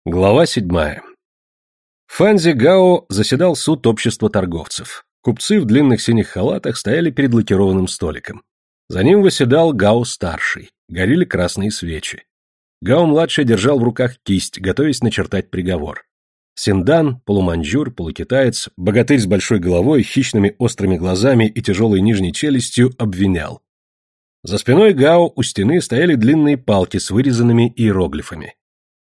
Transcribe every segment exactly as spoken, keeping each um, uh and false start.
Глава седьмая. В Фанзе Гао заседал суд общества торговцев. Купцы в длинных синих халатах стояли перед лакированным столиком. За ним восседал Гао-старший. Горели красные свечи. Гао-младший держал в руках кисть, готовясь начертать приговор. Синдан, полуманьчжур, полукитаец, богатырь с большой головой, хищными острыми глазами и тяжелой нижней челюстью обвинял. За спиной Гао у стены стояли длинные палки с вырезанными иероглифами.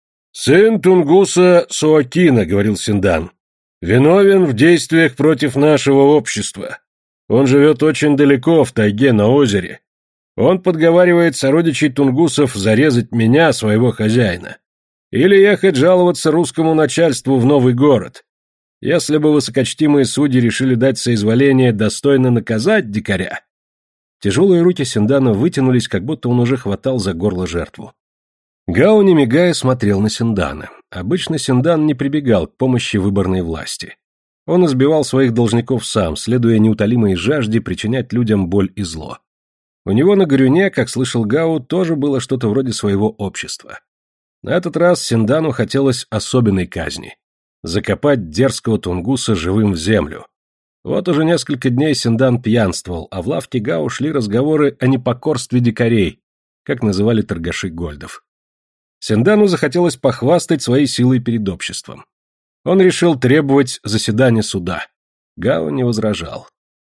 «Сын Тунгуса Суакина, — говорил Синдан, — виновен в действиях против нашего общества. Он живет очень далеко, в тайге, на озере. Он подговаривает сородичей тунгусов зарезать меня, своего хозяина, или ехать жаловаться русскому начальству в новый город. Если бы высокочтимые судьи решили дать соизволение достойно наказать дикаря...» Тяжелые руки Синдана вытянулись, как будто он уже хватал за горло жертву. Гао, не мигая, смотрел на Синдана. Обычно Синдан не прибегал к помощи выборной власти. Он избивал своих должников сам, следуя неутолимой жажде причинять людям боль и зло. У него на Горюне, как слышал Гао, тоже было что-то вроде своего общества. На этот раз Синдану хотелось особенной казни – закопать дерзкого тунгуса живым в землю. Вот уже несколько дней Синдан пьянствовал, а в лавке Гао шли разговоры о непокорстве дикарей, как называли торгаши гольдов. Синдану захотелось похвастать своей силой перед обществом. Он решил требовать заседания суда. Гао не возражал.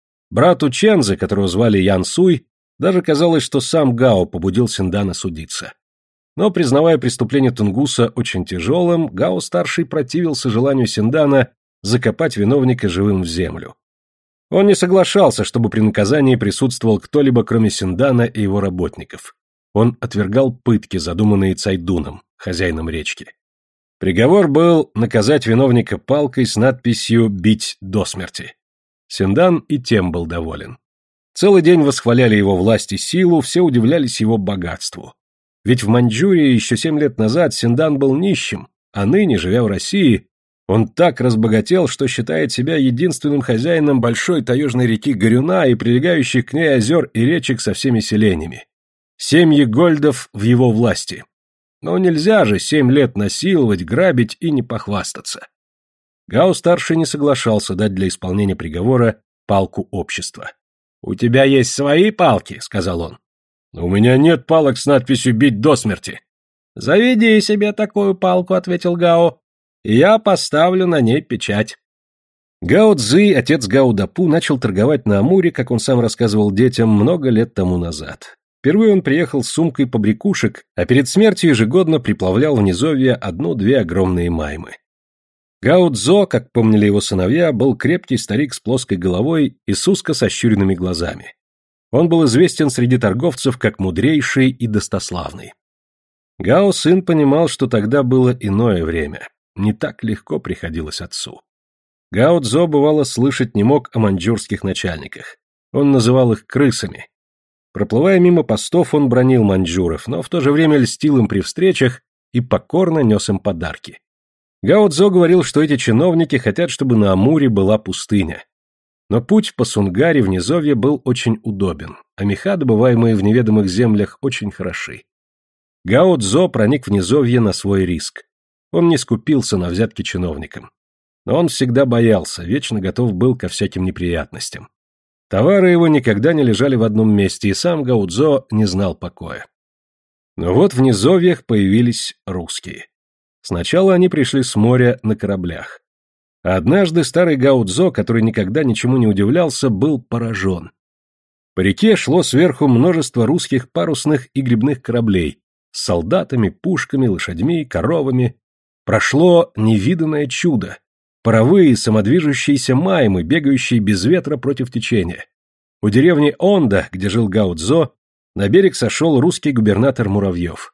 Брату Чензе, которого звали Ян Суй, даже казалось, что сам Гао побудил Синдана судиться. Но, признавая преступление тунгуса очень тяжелым, Гао-старший противился желанию Синдана закопать виновника живым в землю. Он не соглашался, чтобы при наказании присутствовал кто-либо, кроме Синдана и его работников. Он отвергал пытки, задуманные Цайдуном, хозяином речки. Приговор был наказать виновника палкой с надписью «Бить до смерти». Синдан и тем был доволен. Целый день восхваляли его власть и силу, все удивлялись его богатству. Ведь в Маньчжурии еще семь лет назад Синдан был нищим, а ныне, живя в России, он так разбогател, что считает себя единственным хозяином большой таежной реки Горюна и прилегающих к ней озер и речек со всеми селениями. Семьи гольдов в его власти. Но нельзя же семь лет насиловать, грабить и не похвастаться. Гао-старший не соглашался дать для исполнения приговора палку общества. «У тебя есть свои палки», — сказал он. «У меня нет палок с надписью «Бить до смерти». «Заведи себе такую палку», — ответил Гао, — «и я поставлю на ней печать». Гао Цзы, отец Гао Дапу, начал торговать на Амуре, как он сам рассказывал детям, много лет тому назад. Впервые он приехал с сумкой побрякушек, а перед смертью ежегодно приплавлял в низовье одну-две огромные маймы. Гао Цзо, как помнили его сыновья, был крепкий старик с плоской головой и с узко сощуренными глазами. Он был известен среди торговцев как мудрейший и достославный. Гао сын понимал, что тогда было иное время, не так легко приходилось отцу. Гао Цзо бывало слышать не мог о маньчжурских начальниках. Он называл их крысами. Проплывая мимо постов, он бранил маньчжуров, но в то же время льстил им при встречах и покорно нес им подарки. Гао Цзо говорил, что эти чиновники хотят, чтобы на Амуре была пустыня. Но путь по Сунгаре в низовье был очень удобен, а меха, добываемые в неведомых землях, очень хороши. Гао Цзо проник в низовье на свой риск. Он не скупился на взятки чиновникам. Но он всегда боялся, вечно готов был ко всяким неприятностям. Товары его никогда не лежали в одном месте, и сам Гао Цзо не знал покоя. Но вот в низовьях появились русские. Сначала они пришли с моря на кораблях. А однажды старый Гао Цзо, который никогда ничему не удивлялся, был поражен. По реке шло сверху множество русских парусных и гребных кораблей с солдатами, пушками, лошадьми, коровами. Прошло невиданное чудо. Паровые самодвижущиеся маймы, бегающие без ветра против течения. У деревни Онда, где жил Гао Цзо, на берег сошел русский губернатор Муравьев.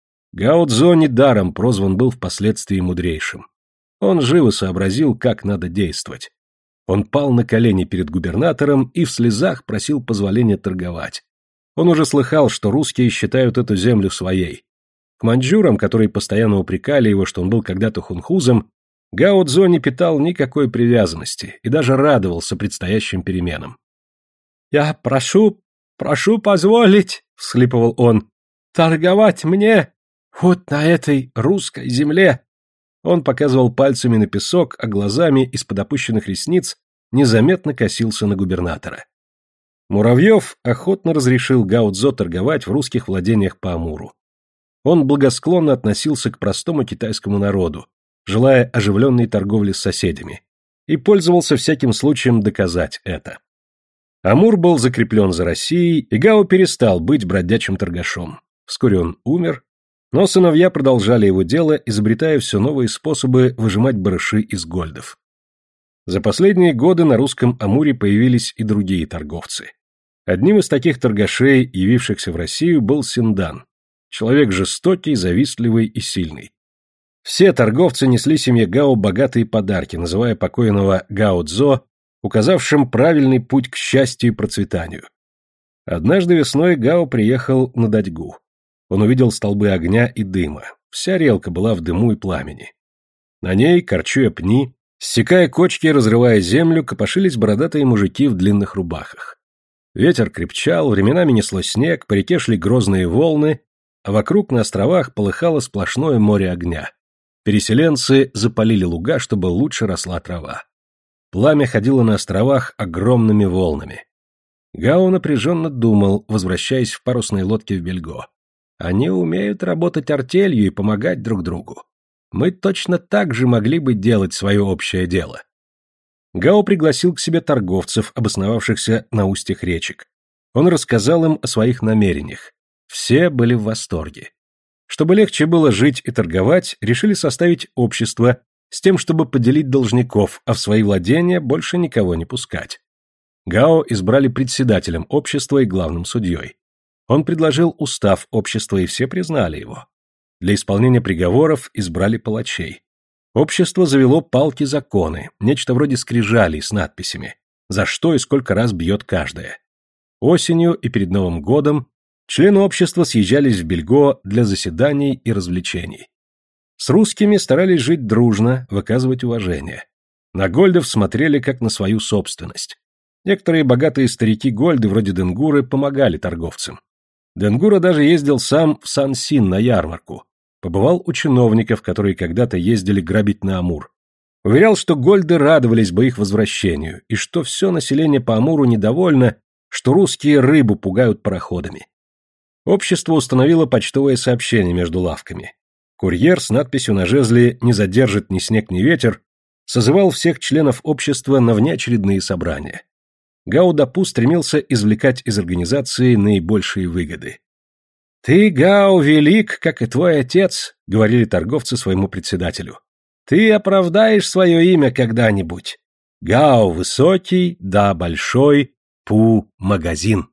Гао Цзо недаром прозван был впоследствии мудрейшим. Он живо сообразил, как надо действовать. Он пал на колени перед губернатором и в слезах просил позволения торговать. Он уже слыхал, что русские считают эту землю своей. К маньчжурам, которые постоянно упрекали его, что он был когда-то хунхузом, Гао Цзо не питал никакой привязанности и даже радовался предстоящим переменам. «Я прошу, прошу позволить, — всхлипывал он, — торговать мне вот на этой русской земле. Он показывал пальцами на песок, а глазами из-под опущенных ресниц незаметно косился на губернатора. Муравьев охотно разрешил Гао Цзо торговать в русских владениях по Амуру. Он благосклонно относился к простому китайскому народу, желая оживленной торговли с соседями, и пользовался всяким случаем доказать это. Амур был закреплен за Россией, и Гао перестал быть бродячим торгашом. Вскоре он умер, но сыновья продолжали его дело, изобретая все новые способы выжимать барыши из гольдов. За последние годы на русском Амуре появились и другие торговцы. Одним из таких торгашей, явившихся в Россию, был Синдан, человек жестокий, завистливый и сильный. Все торговцы несли семье Гао богатые подарки, называя покойного Гао Цзо, указавшим правильный путь к счастью и процветанию. Однажды весной Гао приехал на Дадьгу. Он увидел столбы огня и дыма. Вся релка была в дыму и пламени. На ней, корчуя пни, ссекая кочки и разрывая землю, копошились бородатые мужики в длинных рубахах. Ветер крепчал, временами несло снег, по реке шли грозные волны, а вокруг на островах полыхало сплошное море огня. Переселенцы запалили луга, чтобы лучше росла трава. Пламя ходило на островах огромными волнами. Гао напряженно думал, возвращаясь в парусной лодке в Бельго. Они умеют работать артелью и помогать друг другу. Мы точно так же могли бы делать свое общее дело. Гао пригласил к себе торговцев, обосновавшихся на устьях речек. Он рассказал им о своих намерениях. Все были в восторге. Чтобы легче было жить и торговать, решили составить общество с тем, чтобы поделить должников, а в свои владения больше никого не пускать. Гао избрали председателем общества и главным судьей. Он предложил устав общества, и все признали его. Для исполнения приговоров избрали палачей. Общество завело палки-законы, нечто вроде скрижалей с надписями, за что и сколько раз бьет каждое. Осенью и перед Новым годом члены общества съезжались в Бельго для заседаний и развлечений. С русскими старались жить дружно, выказывать уважение. На гольдов смотрели как на свою собственность. Некоторые богатые старики-гольды, вроде Денгуры, помогали торговцам. Денгура даже ездил сам в Сан-Син на ярмарку. Побывал у чиновников, которые когда-то ездили грабить на Амур. Уверял, что гольды радовались бы их возвращению, и что все население по Амуру недовольно, что русские рыбу пугают пароходами. Общество установило почтовое сообщение между лавками. Курьер с надписью на жезле «Не задержит ни снег, ни ветер» созывал всех членов общества на внеочередные собрания. Гао Дапу стремился извлекать из организации наибольшие выгоды. «Ты, Гао, велик, как и твой отец», — говорили торговцы своему председателю. «Ты оправдаешь свое имя когда-нибудь. Гао высокий, да большой, Пу магазин».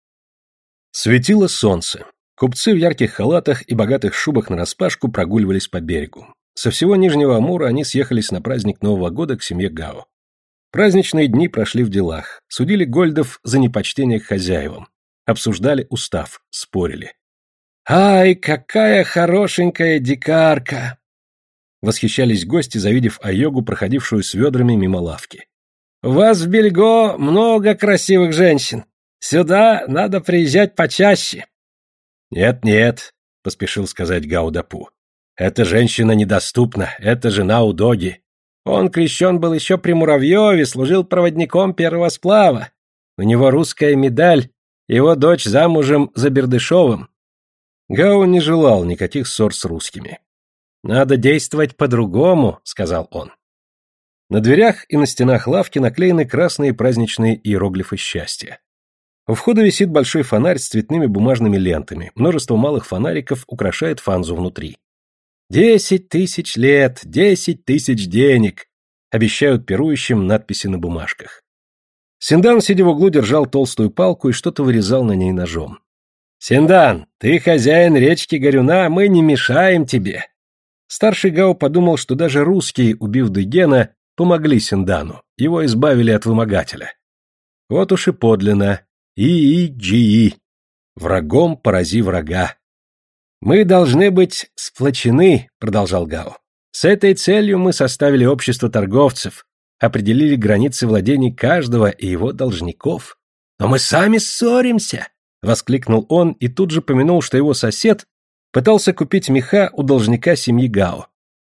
Светило солнце. Купцы в ярких халатах и богатых шубах нараспашку прогуливались по берегу. Со всего Нижнего Амура они съехались на праздник Нового года к семье Гао. Праздничные дни прошли в делах, судили гольдов за непочтение к хозяевам, обсуждали устав, спорили. «Ай, какая хорошенькая дикарка!» Восхищались гости, завидев Айогу, проходившую с ведрами мимо лавки. «У вас в Бельго много красивых женщин. Сюда надо приезжать почаще». «Нет-нет», — поспешил сказать Гао Дапу. «Эта женщина недоступна, это жена Удоги. Он крещен был еще при Муравьеве, служил проводником первого сплава. У него русская медаль, его дочь замужем за Бердышевым». Гао не желал никаких ссор с русскими. «Надо действовать по-другому», — сказал он. На дверях и на стенах лавки наклеены красные праздничные иероглифы счастья. У входа висит большой фонарь с цветными бумажными лентами, множество малых фонариков украшает фанзу внутри. «Десять тысяч лет, десять тысяч денег», — обещают пирующим надписи на бумажках. Синдан, сидя в углу, держал толстую палку и что-то вырезал на ней ножом. «Синдан, ты хозяин речки Горюна, мы не мешаем тебе». Старший Гао подумал, что даже русские, убив Дыгена, помогли Синдану, его избавили от вымогателя. Вот уж и подлинно. И-и-джи-и. Врагом порази врага. «Мы должны быть сплочены», — продолжал Гао. «С этой целью мы составили общество торговцев, определили границы владений каждого и его должников. Но мы сами ссоримся», — воскликнул он и тут же помянул, что его сосед пытался купить меха у должника семьи Гао.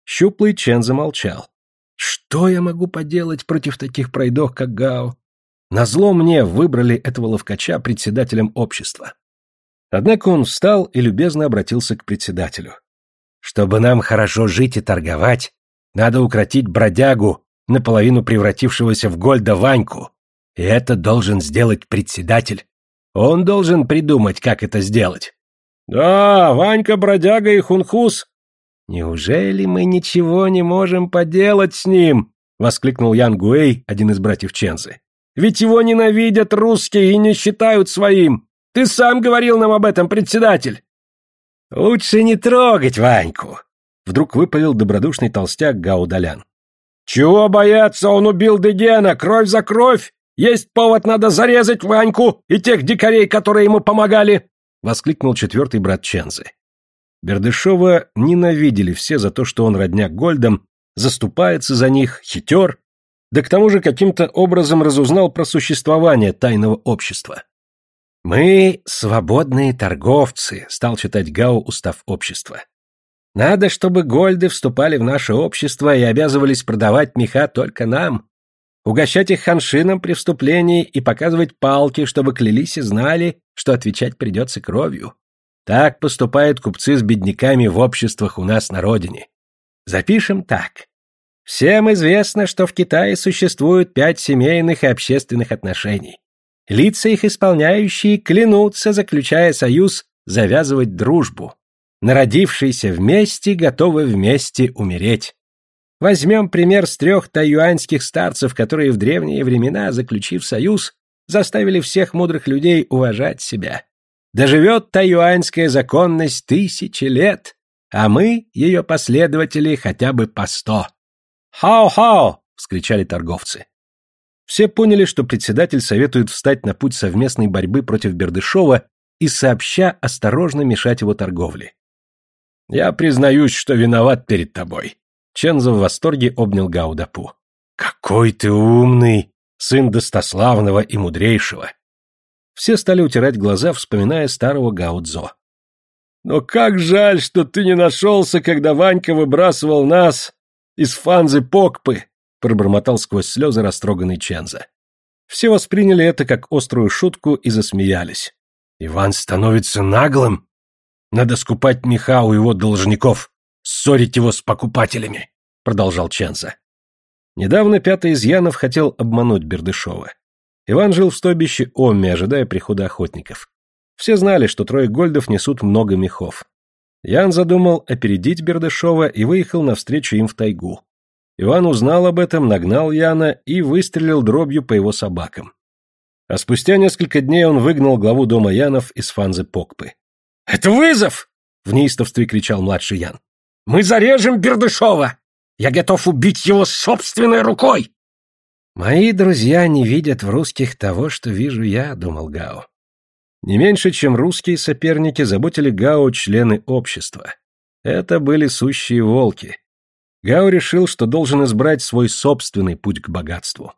Щуплый Чен замолчал. Что я могу поделать против таких пройдох, как Гао? Назло мне выбрали этого ловкача председателем общества. Однако он встал и любезно обратился к председателю. Чтобы нам хорошо жить и торговать, надо укротить бродягу, наполовину превратившегося в Гольда Ваньку. И это должен сделать председатель. Он должен придумать, как это сделать. Да, Ванька, бродяга и хунхус. Неужели мы ничего не можем поделать с ним? Воскликнул Ян Гуэй, один из братьев Чензы. Ведь его ненавидят русские и не считают своим. Ты сам говорил нам об этом, председатель. Лучше не трогать Ваньку. Вдруг выпалил добродушный толстяк Гао Далян. Чего бояться, он убил Дегена, кровь за кровь. Есть повод, надо зарезать Ваньку и тех дикарей, которые ему помогали. Воскликнул четвертый брат Чензы. Бердышева ненавидели все за то, что он родня Гольдам, заступается за них, хитер, да к тому же каким-то образом разузнал про существование тайного общества. «Мы свободные торговцы», — стал читать Гао устав общества. «Надо, чтобы Гольды вступали в наше общество и обязывались продавать меха только нам, угощать их ханшином при вступлении и показывать палки, чтобы клялись и знали, что отвечать придется кровью. Так поступают купцы с бедняками в обществах у нас на родине. Запишем так. Всем известно, что в Китае существует пять семейных и общественных отношений. Лица их исполняющие клянутся, заключая союз, завязывать дружбу. Народившиеся вместе готовы вместе умереть. Возьмем пример с трех тайюаньских старцев, которые в древние времена, заключив союз, заставили всех мудрых людей уважать себя. Доживет тайюаньская законность тысячи лет, а мы, ее последователи, хотя бы по сто. «Хао-хао!» — вскричали торговцы. Все поняли, что председатель советует встать на путь совместной борьбы против Бердышева и сообща осторожно мешать его торговле. «Я признаюсь, что виноват перед тобой». Чензо в восторге обнял Гао Дапу. «Какой ты умный, сын достославного и мудрейшего!» Все стали утирать глаза, вспоминая старого Гао Цзо. «Но как жаль, что ты не нашелся, когда Ванька выбрасывал нас из Фанзы Покпы!» пробормотал сквозь слезы растроганный Чензо. Все восприняли это как острую шутку и засмеялись. «Иван становится наглым? Надо скупать меха у его должников, ссорить его с покупателями», продолжал Чензо. Недавно пятый из Янов хотел обмануть Бердышева. Иван жил в стойбище Омми, ожидая прихода охотников. Все знали, что трое гольдов несут много мехов. Ян задумал опередить Бердышева и выехал навстречу им в тайгу. Иван узнал об этом, нагнал Яна и выстрелил дробью по его собакам. А спустя несколько дней он выгнал главу дома Янов из Фанзы Покпы. «Это вызов!» — в неистовстве кричал младший Ян. «Мы зарежем Бердышева! Я готов убить его собственной рукой!» «Мои друзья не видят в русских того, что вижу я», — думал Гао. Не меньше, чем русские соперники, заботили Гао члены общества. Это были сущие волки. Гао решил, что должен избрать свой собственный путь к богатству.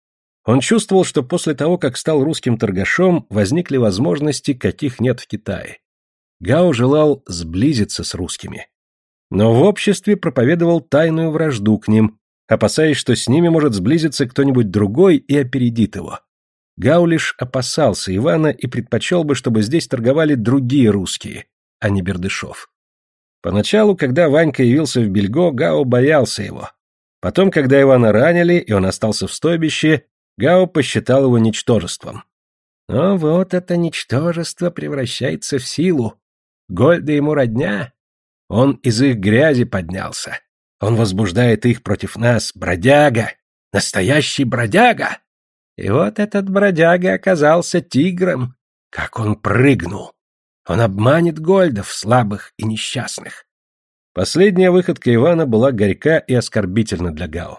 Он чувствовал, что после того, как стал русским торгашом, возникли возможности, каких нет в Китае. Гао желал сблизиться с русскими. Но в обществе проповедовал тайную вражду к ним, опасаясь, что с ними может сблизиться кто-нибудь другой и опередит его. Гао лишь опасался Ивана и предпочел бы, чтобы здесь торговали другие русские, а не Бердышев. Поначалу, когда Ванька явился в Бельго, Гао боялся его. Потом, когда Ивана ранили, и он остался в стойбище, Гао посчитал его ничтожеством. Но вот это ничтожество превращается в силу. Гольда ему родня. Он из их грязи поднялся. Он возбуждает их против нас. Бродяга! Настоящий бродяга! И вот этот бродяга оказался тигром. Как он прыгнул! Он обманет гольдов, слабых и несчастных. Последняя выходка Ивана была горька и оскорбительна для Гао.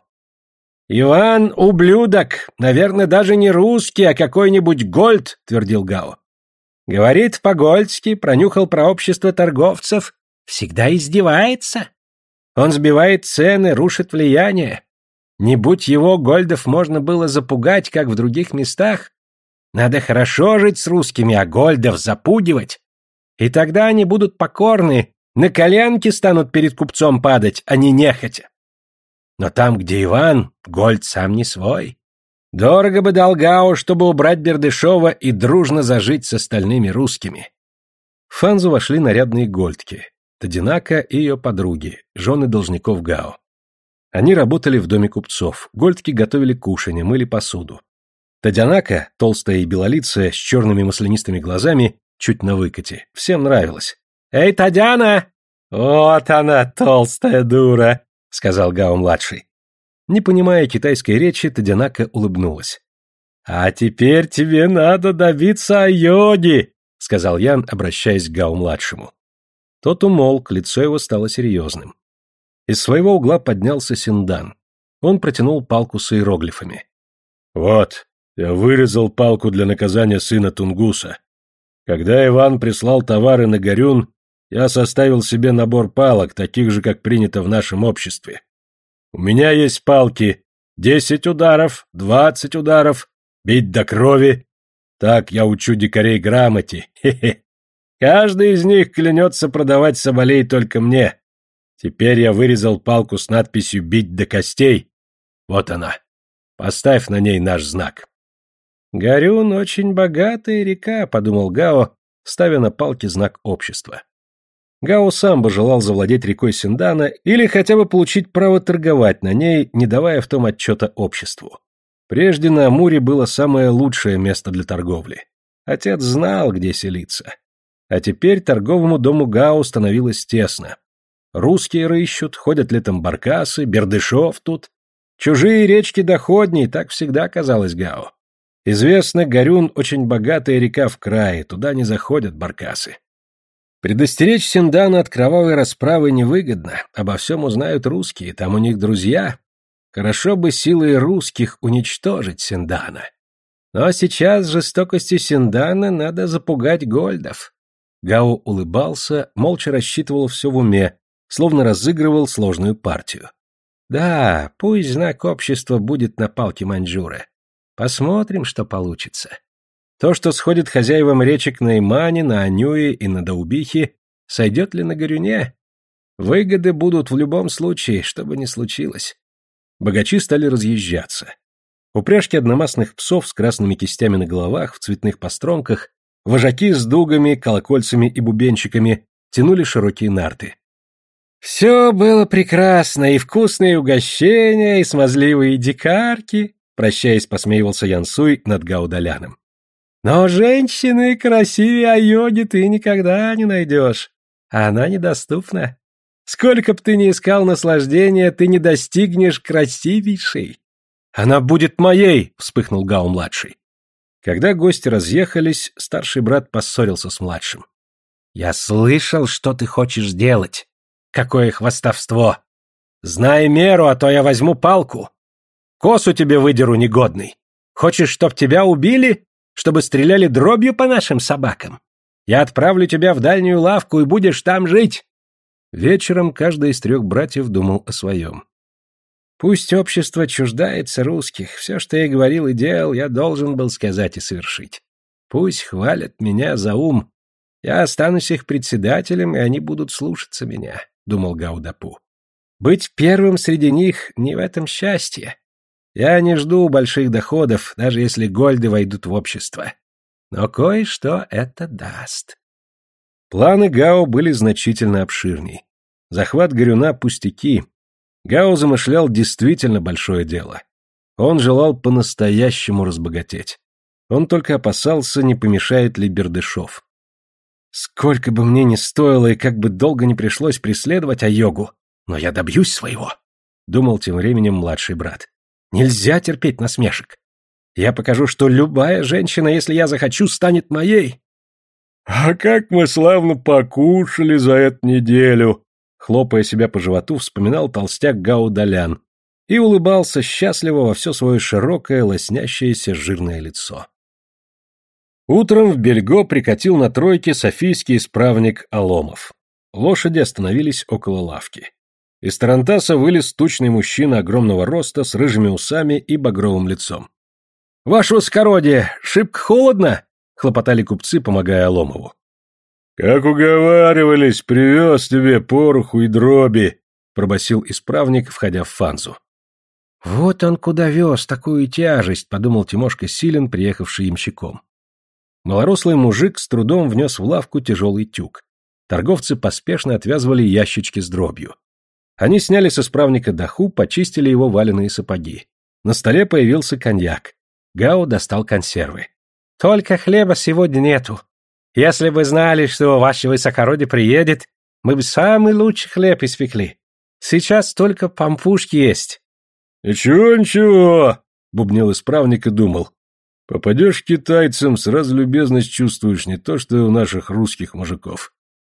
«Иван — ублюдок! Наверное, даже не русский, а какой-нибудь гольд», — твердил Гао. «Говорит по-гольдски, пронюхал про общество торговцев, всегда издевается. Он сбивает цены, рушит влияние. Не будь его, гольдов можно было запугать, как в других местах. Надо хорошо жить с русскими, а гольдов запугивать. И тогда они будут покорны, На коленки станут перед купцом падать, а не нехотя. Но там, где Иван, Гольд сам не свой. Дорого бы дал Гао, чтобы убрать Бердышева и дружно зажить с остальными русскими. В Фанзу вошли нарядные гольдки, Тадинака и ее подруги, жены должников Гао. Они работали в доме купцов, гольдки готовили кушанье, мыли посуду. Тадинака, толстая и белолицая, с черными маслянистыми глазами, чуть на выкате, всем нравилась. «Эй, Тадяна!» «Вот она, толстая дура!» — сказал Гао-младший. Не понимая китайской речи, Тадинака улыбнулась. «А теперь тебе надо добиться айоги!» — сказал Ян, обращаясь к Гао-младшему. Тот умолк, лицо его стало серьезным. Из своего угла поднялся Синдан. Он протянул палку с иероглифами. «Вот, я вырезал палку для наказания сына Тунгуса. Когда Иван прислал товары на Горюн, я составил себе набор палок, таких же, как принято в нашем обществе. У меня есть палки, десять ударов, двадцать ударов, бить до крови. Так я учу дикарей грамоте, хе-хе. Каждый из них клянется продавать соболей только мне. Теперь я вырезал палку с надписью «Бить до костей». Вот она. Поставь на ней наш знак». «Горюн очень богатая река», — подумал Гао, ставя на палке знак общества. Гао сам бы желал завладеть рекой Синдана или хотя бы получить право торговать на ней, не давая в том отчета обществу. Прежде на Амуре было самое лучшее место для торговли. Отец знал, где селиться. А теперь торговому дому Гао становилось тесно. Русские рыщут, ходят летом баркасы, Бердышев тут. Чужие речки доходней, так всегда казалось Гао. Известно, Горюн очень богатая река в крае, туда не заходят баркасы. Предостеречь Синдана от кровавой расправы невыгодно, обо всем узнают русские, там у них друзья. Хорошо бы силой русских уничтожить Синдана. Но сейчас жестокостью Синдана надо запугать гольдов. Гао улыбался, молча рассчитывал все в уме, словно разыгрывал сложную партию. Да, пусть знак общества будет на палке маньчжура. Посмотрим, что получится. То, что сходит хозяевам речек на Имане, на Анюе и на Даубихе, сойдет ли на Горюне? Выгоды будут в любом случае, что бы ни случилось. Богачи стали разъезжаться. Упряжки одномастных псов с красными кистями на головах, в цветных постромках, вожаки с дугами, колокольцами и бубенчиками тянули широкие нарты. Все было прекрасно, и вкусные угощения, и смазливые дикарки, прощаясь, посмеивался Янсуй над Гаодаляном. Но женщины красивее Айоги ты никогда не найдешь, а она недоступна. Сколько б ты ни искал наслаждения, ты не достигнешь красивейшей. Она будет моей, вспыхнул Гао-младший. Когда гости разъехались, старший брат поссорился с младшим. Я слышал, что ты хочешь сделать. Какое хвастовство! Знай меру, а то я возьму палку. Косу тебе выдеру, негодный. Хочешь, чтоб тебя убили? Чтобы стреляли дробью по нашим собакам? Я отправлю тебя в дальнюю лавку, и будешь там жить. Вечером каждый из трех братьев думал о своем. Пусть общество чуждается русских, все, что я говорил и делал, я должен был сказать и совершить. Пусть хвалят меня за ум. Я останусь их председателем, и они будут слушаться меня, — думал Гаудапу. Быть первым среди них — не в этом счастье. Я не жду больших доходов, даже если гольды войдут в общество. Но кое-что это даст. Планы Гао были значительно обширней. Захват Горюна — пустяки. Гао замышлял действительно большое дело. Он желал по-настоящему разбогатеть. Он только опасался, не помешает ли Бердышев. Сколько бы мне ни стоило и как бы долго не пришлось преследовать Айогу, но я добьюсь своего, — думал тем временем младший брат. Нельзя терпеть насмешек. Я покажу, что любая женщина, если я захочу, станет моей. — А как мы славно покушали за эту неделю! — хлопая себя по животу, вспоминал толстяк Гао-Далян и улыбался счастливо во все свое широкое, лоснящееся жирное лицо. Утром в Бельго прикатил на тройке софийский исправник Аломов. Лошади остановились около лавки. Из тарантаса вылез тучный мужчина огромного роста с рыжими усами и багровым лицом. — Ваше высокородие, шибко холодно? — хлопотали купцы, помогая Аломову. Как уговаривались, привез тебе пороху и дроби, пробасил исправник, входя в Фанзу. Вот он куда вез такую тяжесть, подумал Тимошка Силин, приехавший ямщиком. Малорослый мужик с трудом внес в лавку тяжелый тюк. Торговцы поспешно отвязывали ящички с дробью. Они сняли с исправника доху, почистили его валеные сапоги. На столе появился коньяк. Гао достал консервы. «Только хлеба сегодня нету. Если бы знали, что ваше высокородие приедет, мы бы самый лучший хлеб испекли. Сейчас только пампушки есть». «Ничего, ничего», — бубнил исправник и думал. «Попадешь к китайцам, сразу любезность чувствуешь, не то что у наших русских мужиков».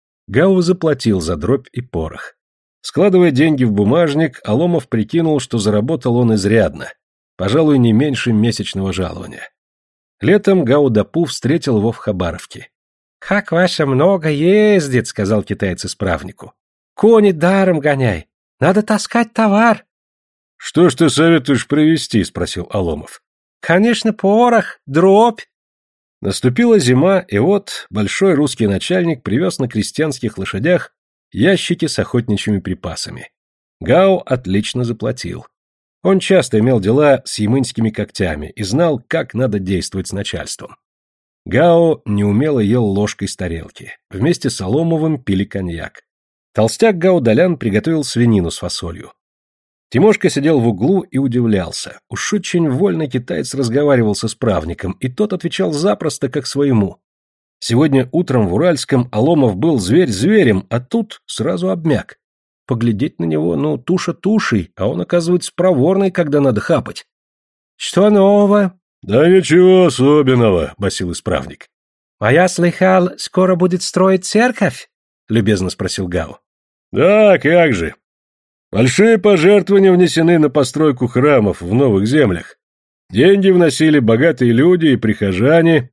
Гао заплатил за дробь и порох. Складывая деньги в бумажник, Аломов прикинул, что заработал он изрядно, пожалуй, не меньше месячного жалования. Летом Гао Дапу встретил его в Хабаровке. «Как ваше много ездит», — сказал китаец исправнику. «Кони даром гоняй, надо таскать товар». «Что ж ты советуешь привезти?» — спросил Аломов. «Конечно, порох, дробь». Наступила зима, и вот большой русский начальник привез на крестьянских лошадях ящики с охотничьими припасами. Гао отлично заплатил. Он часто имел дела с ямынскими когтями и знал, как надо действовать с начальством. Гао неумело ел ложкой с тарелки. Вместе с Аломовым пили коньяк. Толстяк Гао Далян приготовил свинину с фасолью. Тимошка сидел в углу и удивлялся. Уж очень вольно китаец разговаривал с исправником, и тот отвечал запросто, как своему. Сегодня утром в Уральском Аломов был зверь зверем, а тут сразу обмяк. Поглядеть на него, ну, туша тушей, а он, оказывается, проворный, когда надо хапать. «Что нового?» «Да ничего особенного», — басил исправник. «А я слыхал, скоро будет строить церковь?» — любезно спросил Гао. «Да, как же. Большие пожертвования внесены на постройку храмов в новых землях. Деньги вносили богатые люди и прихожане.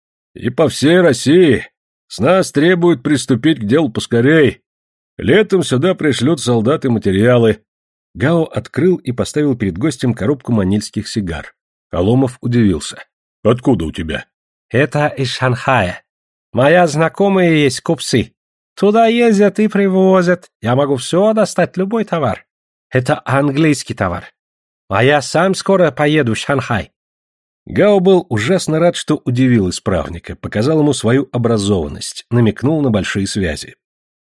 И по всей России. С нас требуют приступить к делу поскорей. Летом сюда пришлют солдаты материалы». Гао открыл и поставил перед гостем коробку манильских сигар. Аломов удивился. «Откуда у тебя?» «Это из Шанхая. Моя знакомая есть купцы. Туда ездят и привозят. Я могу все достать, любой товар. Это английский товар. А я сам скоро поеду в Шанхай». Гао был ужасно рад, что удивил исправника, показал ему свою образованность, намекнул на большие связи.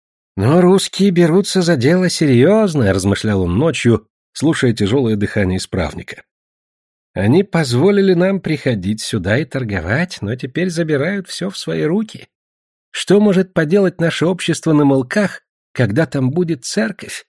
«Но русские берутся за дело серьезное», — размышлял он ночью, слушая тяжелое дыхание исправника. «Они позволили нам приходить сюда и торговать, но теперь забирают все в свои руки. Что может поделать наше общество на мылках, когда там будет церковь?»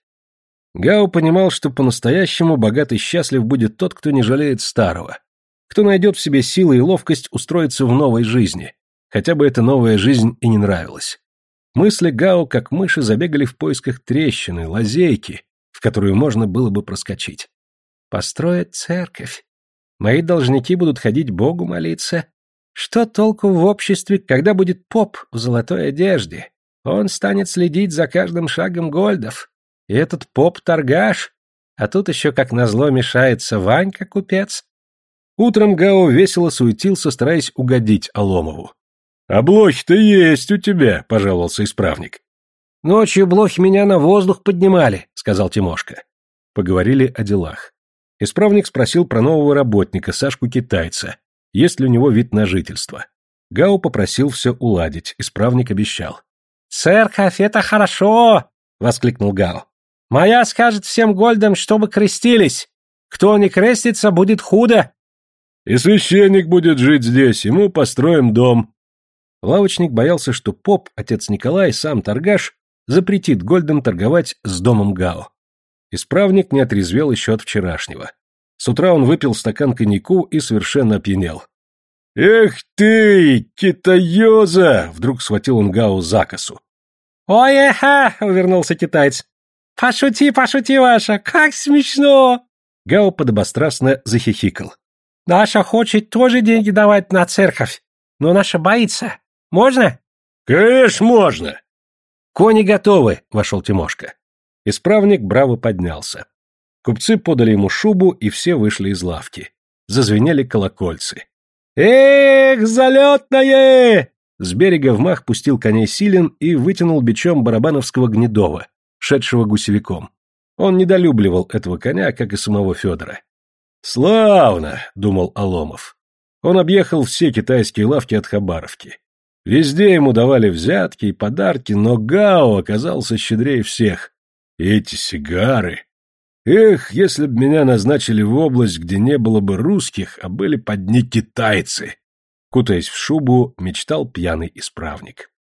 Гао понимал, что по-настоящему богат и счастлив будет тот, кто не жалеет старого, кто найдет в себе силы и ловкость устроиться в новой жизни, хотя бы эта новая жизнь и не нравилась. Мысли Гао, как мыши, забегали в поисках трещины, лазейки, в которую можно было бы проскочить. «Построят церковь. Мои должники будут ходить Богу молиться. Что толку в обществе, когда будет поп в золотой одежде? Он станет следить за каждым шагом Гольдов. И этот поп-торгаш. А тут еще, как назло, мешается Ванька-купец». Утром Гао весело суетился, стараясь угодить Аломову. «А блохи-то есть у тебя», — пожаловался исправник. «Ночью блохи меня на воздух поднимали», — сказал Тимошка. Поговорили о делах. Исправник спросил про нового работника, Сашку-китайца, есть ли у него вид на жительство. Гао попросил все уладить, исправник обещал. «Церковь — это хорошо!» — воскликнул Гао. «Моя скажет всем гольдам, чтобы крестились. Кто не крестится, будет худо». «И священник будет жить здесь, ему построим дом». Лавочник боялся, что поп, отец Николай, сам торгаш, запретит гольдам торговать с домом Гао. Исправник не отрезвел еще от вчерашнего. С утра он выпил стакан коньяку и совершенно опьянел. «Эх ты, китаёза!» — вдруг схватил он Гао за косу. «Ой-эха!» — увернулся китаец. «Пошути, пошути, ваша, как смешно!» Гао подобострастно захихикал. «Наша хочет тоже деньги давать на церковь, но наша боится. Можно?» «Конечно, можно!» «Кони готовы!» — вошел Тимошка. Исправник браво поднялся. Купцы подали ему шубу, и все вышли из лавки. Зазвенели колокольцы. «Эх, залетное!» — С берега в мах пустил коней Силин и вытянул бичом барабановского Гнедова, шедшего гусевиком. Он недолюбливал этого коня, как и самого Федора. «Славно!» — думал Аломов. Он объехал все китайские лавки от Хабаровки. Везде ему давали взятки и подарки, но Гао оказался щедрее всех. И эти сигары... Эх, если б меня назначили в область, где не было бы русских, а были под ней китайцы! Кутаясь в шубу, мечтал пьяный исправник.